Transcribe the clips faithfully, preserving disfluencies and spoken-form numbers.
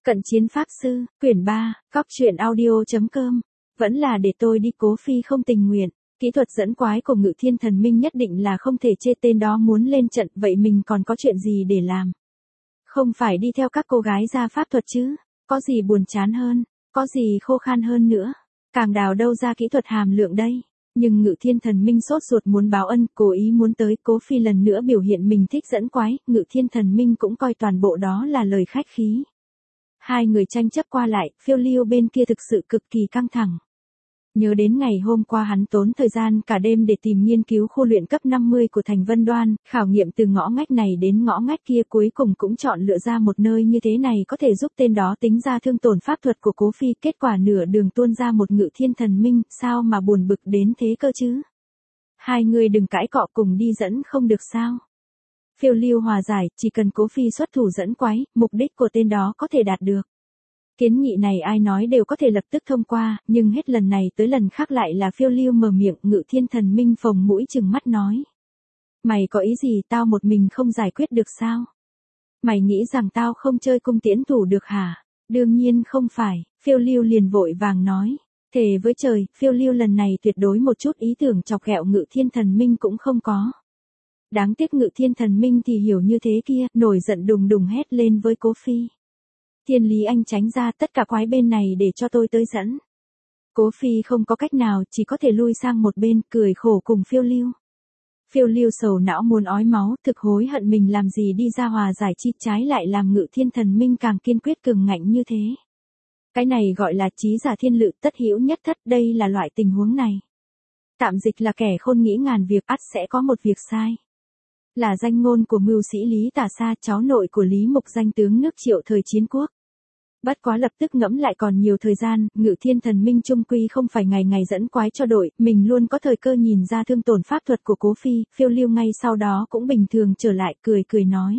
Cận chiến pháp sư, quyển ba, cóc truyện audio chấm com. Vẫn là để tôi đi, Cố Phi không tình nguyện. Kỹ thuật dẫn quái của Ngự Thiên Thần Minh nhất định là không thể chê, tên đó muốn lên trận, vậy mình còn có chuyện gì để làm? Không phải đi theo các cô gái ra pháp thuật chứ? Có gì buồn chán hơn? Có gì khô khan hơn nữa? Càng đào đâu ra kỹ thuật hàm lượng đây? Nhưng Ngự Thiên Thần Minh sốt ruột muốn báo ân, cố ý muốn tới. Cố Phi lần nữa biểu hiện mình thích dẫn quái, Ngự Thiên Thần Minh cũng coi toàn bộ đó là lời khách khí. Hai người tranh chấp qua lại, phiêu lưu bên kia thực sự cực kỳ căng thẳng. Nhớ đến ngày hôm qua hắn tốn thời gian cả đêm để tìm nghiên cứu khu luyện cấp năm mươi của Thành Vân Đoan, khảo nghiệm từ ngõ ngách này đến ngõ ngách kia, cuối cùng cũng chọn lựa ra một nơi như thế này có thể giúp tên đó tính ra thương tổn pháp thuật của Cố Phi, kết quả nửa đường tuôn ra một Ngự Thiên Thần Minh, sao mà buồn bực đến thế cơ chứ? Hai người đừng cãi cọ, cùng đi dẫn không được sao? Phiêu lưu hòa giải, chỉ cần Cố Phi xuất thủ dẫn quái, mục đích của tên đó có thể đạt được. Kiến nghị này ai nói đều có thể lập tức thông qua, nhưng hết lần này tới lần khác lại là phiêu lưu mở miệng. Ngự Thiên Thần Minh phồng mũi trừng mắt nói. Mày có ý gì, tao một mình không giải quyết được sao? Mày nghĩ rằng tao không chơi cung tiễn thủ được hả? Đương nhiên không phải, phiêu lưu liền vội vàng nói. Thề với trời, phiêu lưu lần này tuyệt đối một chút ý tưởng chọc ghẹo Ngự Thiên Thần Minh cũng không có. Đáng tiếc Ngự Thiên Thần Minh thì hiểu như thế kia, nổi giận đùng đùng hét lên với Cố Phi. Thiên Lý anh tránh ra, tất cả quái bên này để cho tôi tới dẫn. Cố Phi không có cách nào, chỉ có thể lui sang một bên, cười khổ cùng phiêu lưu. Phiêu lưu sầu não muốn ói máu, thực hối hận mình làm gì đi ra hòa giải chi, trái lại làm Ngự Thiên Thần Minh càng kiên quyết cường ngạnh như thế. Cái này gọi là trí giả thiên lự, tất hữu nhất thất, đây là loại tình huống này. Tạm dịch là kẻ khôn nghĩ ngàn việc, ắt sẽ có một việc sai. Là danh ngôn của mưu sĩ Lý Tả Sa, cháu nội của Lý Mục, danh tướng nước Triệu thời chiến quốc. Bất quá lập tức ngẫm lại còn nhiều thời gian, Ngự Thiên Thần Minh chung quy không phải ngày ngày dẫn quái cho đội, mình luôn có thời cơ nhìn ra thương tổn pháp thuật của Cố Phi. Phiêu lưu ngay sau đó cũng bình thường trở lại, cười cười nói.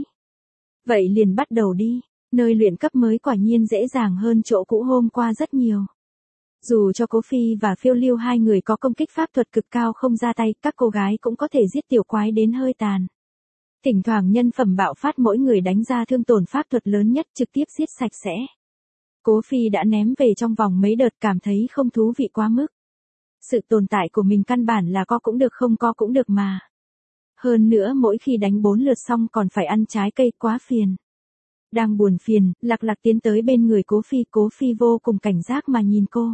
Vậy liền bắt đầu đi, nơi luyện cấp mới quả nhiên dễ dàng hơn chỗ cũ hôm qua rất nhiều. Dù cho Cố Phi và phiêu lưu hai người có công kích pháp thuật cực cao không ra tay, các cô gái cũng có thể giết tiểu quái đến hơi tàn. Thỉnh thoảng nhân phẩm bạo phát, mỗi người đánh ra thương tổn pháp thuật lớn nhất, trực tiếp giết sạch sẽ. Cố Phi đã ném về trong vòng mấy đợt, cảm thấy không thú vị quá mức. Sự tồn tại của mình căn bản là có cũng được không có cũng được mà. Hơn nữa mỗi khi đánh bốn lượt xong còn phải ăn trái cây, quá phiền. Đang buồn phiền, Lạc Lạc tiến tới bên người Cố Phi, Cố Phi vô cùng cảnh giác mà nhìn cô.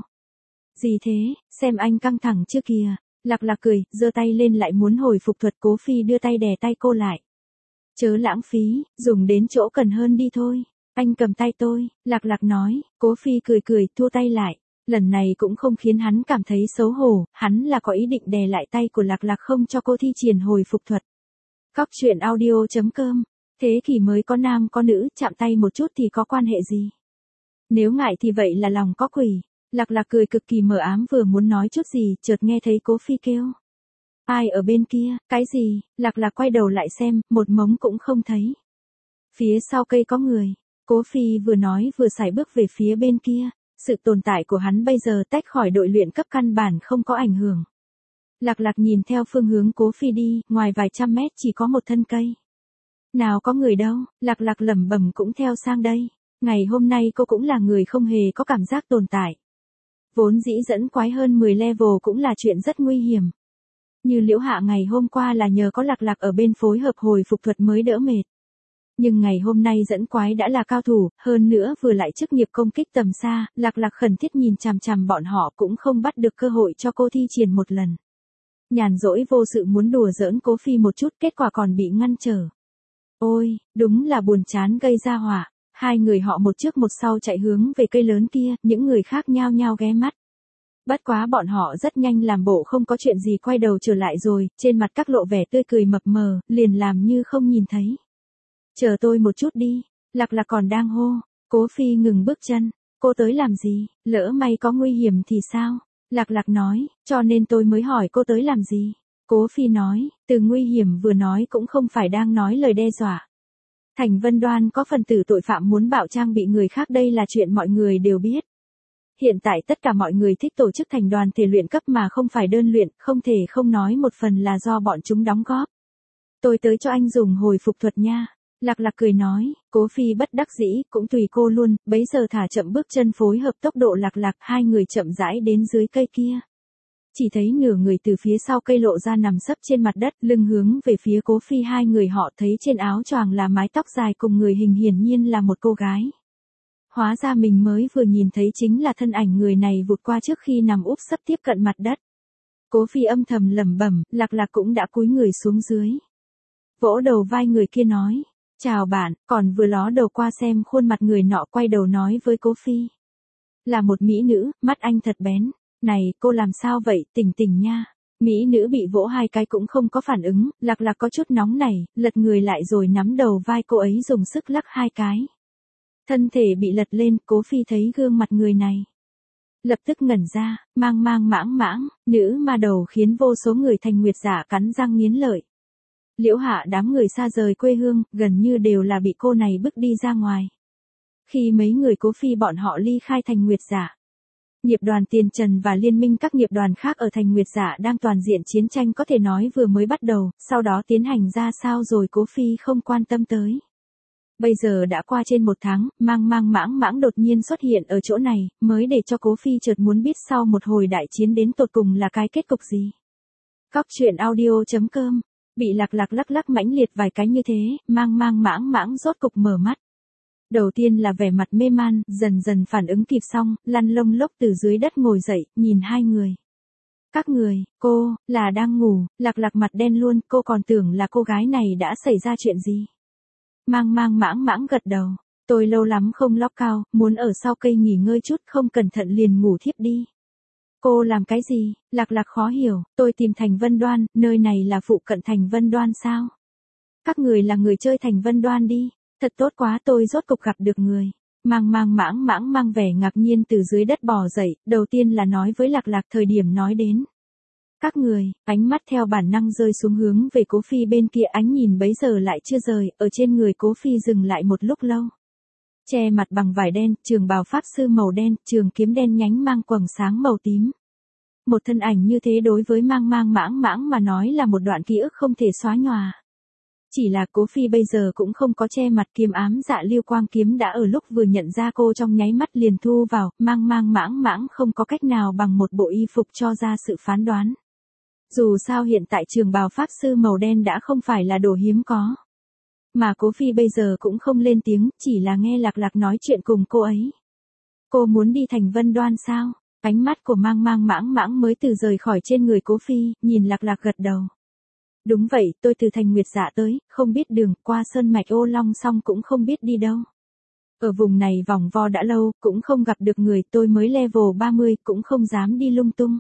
Gì thế, xem anh căng thẳng chưa kìa. Lạc Lạc cười, giơ tay lên lại muốn hồi phục thuật, Cố Phi đưa tay đè tay cô lại. Chớ lãng phí, dùng đến chỗ cần hơn đi thôi. Anh cầm tay tôi, Lạc Lạc nói. Cố Phi cười cười, thua tay lại. Lần này cũng không khiến hắn cảm thấy xấu hổ, hắn là có ý định đè lại tay của Lạc Lạc không cho cô thi triển hồi phục thuật. Cóc truyện audio chấm com. Thế kỷ mới có nam có nữ, chạm tay một chút thì có quan hệ gì? Nếu ngại thì vậy là lòng có quỷ. Lạc Lạc cười cực kỳ mờ ám, vừa muốn nói chút gì, chợt nghe thấy Cố Phi kêu. Ai ở bên kia, cái gì? Lạc Lạc quay đầu lại xem, một mống cũng không thấy. Phía sau cây có người. Cố Phi vừa nói vừa sải bước về phía bên kia. Sự tồn tại của hắn bây giờ tách khỏi đội luyện cấp căn bản không có ảnh hưởng. Lạc Lạc nhìn theo phương hướng Cố Phi đi, ngoài vài trăm mét chỉ có một thân cây. Nào có người đâu, Lạc Lạc lẩm bẩm cũng theo sang đây. Ngày hôm nay cô cũng là người không hề có cảm giác tồn tại. Vốn dĩ dẫn quái hơn mười level cũng là chuyện rất nguy hiểm. Như Liễu Hạ ngày hôm qua là nhờ có Lạc Lạc ở bên phối hợp hồi phục thuật mới đỡ mệt. Nhưng ngày hôm nay dẫn quái đã là cao thủ, hơn nữa vừa lại chức nghiệp công kích tầm xa, Lạc Lạc khẩn thiết nhìn chằm chằm bọn họ, cũng không bắt được cơ hội cho cô thi triển một lần. Nhàn rỗi vô sự muốn đùa giỡn Cố Phi một chút, kết quả còn bị ngăn trở. Ôi, đúng là buồn chán gây ra họa. Hai người họ một trước một sau chạy hướng về cây lớn kia, những người khác nhao nhao ghé mắt. Bất quá bọn họ rất nhanh làm bộ không có chuyện gì, quay đầu trở lại rồi, trên mặt các lộ vẻ tươi cười mập mờ, liền làm như không nhìn thấy. Chờ tôi một chút đi, Lạc Lạc còn đang hô. Cố Phi ngừng bước chân. Cô tới làm gì, lỡ may có nguy hiểm thì sao? Lạc Lạc nói, cho nên tôi mới hỏi cô tới làm gì. Cố Phi nói, từ nguy hiểm vừa nói cũng không phải đang nói lời đe dọa. Thành Vân Đoan có phần tử tội phạm muốn bạo trang bị người khác, đây là chuyện mọi người đều biết. Hiện tại tất cả mọi người thích tổ chức thành đoàn thể luyện cấp mà không phải đơn luyện, không thể không nói một phần là do bọn chúng đóng góp. Tôi tới cho anh dùng hồi phục thuật nha. Lạc Lạc cười nói, Cố Phi bất đắc dĩ, cũng tùy cô luôn, bấy giờ thả chậm bước chân phối hợp tốc độ Lạc Lạc, hai người chậm rãi đến dưới cây kia. Chỉ thấy nửa người từ phía sau cây lộ ra nằm sấp trên mặt đất, lưng hướng về phía Cố Phi, hai người họ thấy trên áo choàng là mái tóc dài cùng người hình hiển nhiên là một cô gái. Hóa ra mình mới vừa nhìn thấy chính là thân ảnh người này vụt qua trước khi nằm úp sấp tiếp cận mặt đất. Cố Phi âm thầm lẩm bẩm, Lạc Lạc cũng đã cúi người xuống dưới. Vỗ đầu vai người kia nói, chào bạn, còn vừa ló đầu qua xem khuôn mặt người nọ quay đầu nói với Cố Phi. Là một mỹ nữ, mắt anh thật bén. Này, cô làm sao vậy, tỉnh tỉnh nha. Mỹ nữ bị vỗ hai cái cũng không có phản ứng, Lạc Lạc có chút nóng này, lật người lại rồi nắm đầu vai cô ấy dùng sức lắc hai cái. Thân thể bị lật lên, Cố Phi thấy gương mặt người này. Lập tức ngẩn ra, mang mang mãng mãng, nữ ma đầu khiến vô số người thành nguyệt giả cắn răng nghiến lợi. Liễu Hạ đám người xa rời quê hương, gần như đều là bị cô này bức đi ra ngoài. Khi mấy người Cố Phi bọn họ ly khai thành nguyệt giả, nghiệp đoàn Tiền Trần và liên minh các nghiệp đoàn khác ở thành nguyệt giả đang toàn diện chiến tranh có thể nói vừa mới bắt đầu, sau đó tiến hành ra sao rồi Cố Phi không quan tâm tới. Bây giờ đã qua trên một tháng, mang mang mãng mãng đột nhiên xuất hiện ở chỗ này, mới để cho Cố Phi chợt muốn biết sau một hồi đại chiến đến tột cùng là cái kết cục gì. Cóc truyện audio chấm com, bị Lạc Lạc lắc lắc mãnh liệt vài cái như thế, mang mang mãng mãng rốt cục mở mắt. Đầu tiên là vẻ mặt mê man, dần dần phản ứng kịp xong, lăn lông lốc từ dưới đất ngồi dậy, nhìn hai người. Các người, cô, là đang ngủ, Lạc Lạc mặt đen luôn, cô còn tưởng là cô gái này đã xảy ra chuyện gì. Mang mang mãng mãng gật đầu, tôi lâu lắm không lóc cao, muốn ở sau cây nghỉ ngơi chút, không cẩn thận liền ngủ thiếp đi. Cô làm cái gì, Lạc Lạc khó hiểu, tôi tìm Thành Vân Đoan, nơi này là phụ cận Thành Vân Đoan sao? Các người là người chơi Thành Vân Đoan đi. Thật tốt quá, tôi rốt cục gặp được người. Mang mang mãng mãng mang vẻ ngạc nhiên từ dưới đất bò dậy, đầu tiên là nói với Lạc Lạc thời điểm nói đến. Các người, ánh mắt theo bản năng rơi xuống hướng về Cố Phi bên kia, ánh nhìn bấy giờ lại chưa rời, ở trên người Cố Phi dừng lại một lúc lâu. Che mặt bằng vải đen, trường bào pháp sư màu đen, trường kiếm đen nhánh mang quầng sáng màu tím. Một thân ảnh như thế đối với mang mang mãng mãng mà nói là một đoạn ký ức không thể xóa nhòa. Chỉ là Cố Phi bây giờ cũng không có che mặt, kiếm ám dạ lưu quang kiếm đã ở lúc vừa nhận ra cô trong nháy mắt liền thu vào, mang mang mãng mãng không có cách nào bằng một bộ y phục cho ra sự phán đoán. Dù sao hiện tại trường bào pháp sư màu đen đã không phải là đồ hiếm có. Mà Cố Phi bây giờ cũng không lên tiếng, chỉ là nghe Lạc Lạc nói chuyện cùng cô ấy. Cô muốn đi Thành Vân Đoan sao? Ánh mắt của mang mang mãng mãng mới từ rời khỏi trên người Cố Phi, nhìn Lạc Lạc gật đầu. Đúng vậy, tôi từ thành nguyệt dạ tới, không biết đường, qua sơn mạch ô long xong cũng không biết đi đâu. Ở vùng này vòng vo đã lâu, cũng không gặp được người, tôi mới level ba mươi, cũng không dám đi lung tung.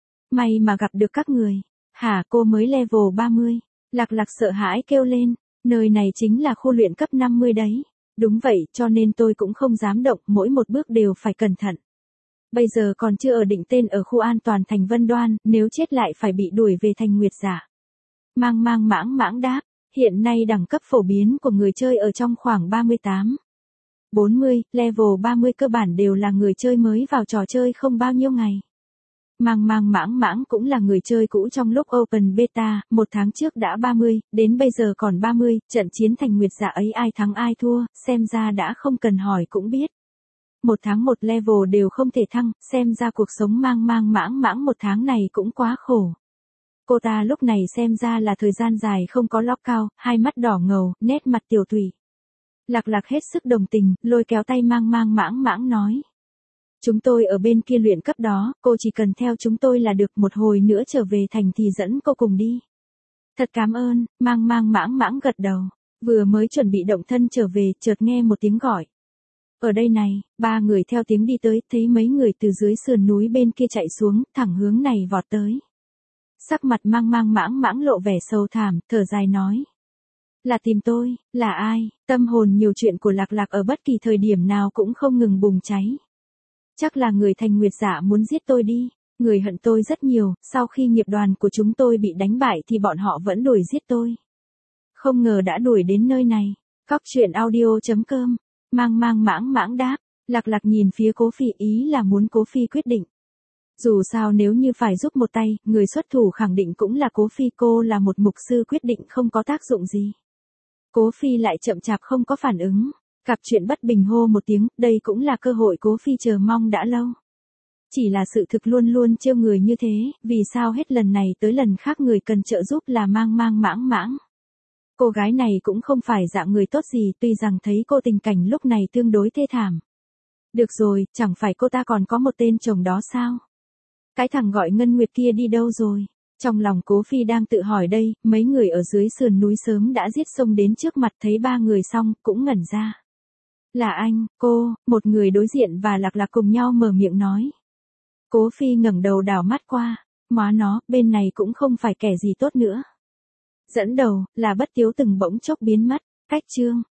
May mà gặp được các người. Hả, cô mới level ba mươi? Lạc Lạc sợ hãi kêu lên, nơi này chính là khu luyện cấp năm mươi đấy. Đúng vậy, cho nên tôi cũng không dám động, mỗi một bước đều phải cẩn thận. Bây giờ còn chưa ở định tên ở khu an toàn Thành Vân Đoan, nếu chết lại phải bị đuổi về thành nguyệt giả. Mang mang mãng mãng đáp, hiện nay đẳng cấp phổ biến của người chơi ở trong khoảng ba mươi tám, bốn mươi, level ba mươi cơ bản đều là người chơi mới vào trò chơi không bao nhiêu ngày. Mang mang mãng mãng cũng là người chơi cũ trong lúc Open Beta, một tháng trước đã ba mươi, đến bây giờ còn ba mươi, trận chiến thành nguyệt giả ấy ai thắng ai thua, xem ra đã không cần hỏi cũng biết. Một tháng một level đều không thể thăng, xem ra cuộc sống mang mang mãng mãng một tháng này cũng quá khổ. Cô ta lúc này xem ra là thời gian dài không có lóc cao, hai mắt đỏ ngầu, nét mặt tiểu tụy. Lạc Lạc hết sức đồng tình, lôi kéo tay mang mang mãng mãng nói. Chúng tôi ở bên kia luyện cấp đó, cô chỉ cần theo chúng tôi là được, một hồi nữa trở về thành thì dẫn cô cùng đi. Thật cảm ơn, mang mang mãng mãng gật đầu, vừa mới chuẩn bị động thân trở về, chợt nghe một tiếng gọi. Ở đây này, ba người theo tiếng đi tới, thấy mấy người từ dưới sườn núi bên kia chạy xuống, thẳng hướng này vọt tới. Sắc mặt mang mang mãng mãng lộ vẻ sâu thảm, thở dài nói. Là tìm tôi, là ai? Tâm hồn nhiều chuyện của Lạc Lạc ở bất kỳ thời điểm nào cũng không ngừng bùng cháy. Chắc là người thành nguyệt giả muốn giết tôi đi, người hận tôi rất nhiều, sau khi nghiệp đoàn của chúng tôi bị đánh bại thì bọn họ vẫn đuổi giết tôi. Không ngờ đã đuổi đến nơi này. Cóc truyện audio chấm com, mang mang mãng mãng đáp, Lạc Lạc nhìn phía Cố Phi, ý là muốn Cố Phi quyết định. Dù sao nếu như phải giúp một tay, người xuất thủ khẳng định cũng là Cố Phi, cô là một mục sư quyết định không có tác dụng gì. Cố Phi lại chậm chạp không có phản ứng. Gặp chuyện bất bình hô một tiếng, đây cũng là cơ hội Cố Phi chờ mong đã lâu. Chỉ là sự thực luôn luôn trêu người như thế, vì sao hết lần này tới lần khác người cần trợ giúp là mang mang mãng mãng. Cô gái này cũng không phải dạng người tốt gì, tuy rằng thấy cô tình cảnh lúc này tương đối thê thảm. Được rồi, chẳng phải cô ta còn có một tên chồng đó sao? Cái thằng gọi Ngân Nguyệt kia đi đâu rồi? Trong lòng Cố Phi đang tự hỏi đây, mấy người ở dưới sườn núi sớm đã giết xông đến trước mặt, thấy ba người xong, cũng ngẩn ra. Là anh, cô, một người đối diện và Lạc Lạc cùng nhau mở miệng nói. Cố Phi ngẩng đầu đảo mắt qua, má nó, bên này cũng không phải kẻ gì tốt nữa. Dẫn đầu, là Bất Tiếu từng bỗng chốc biến mất, cách chương.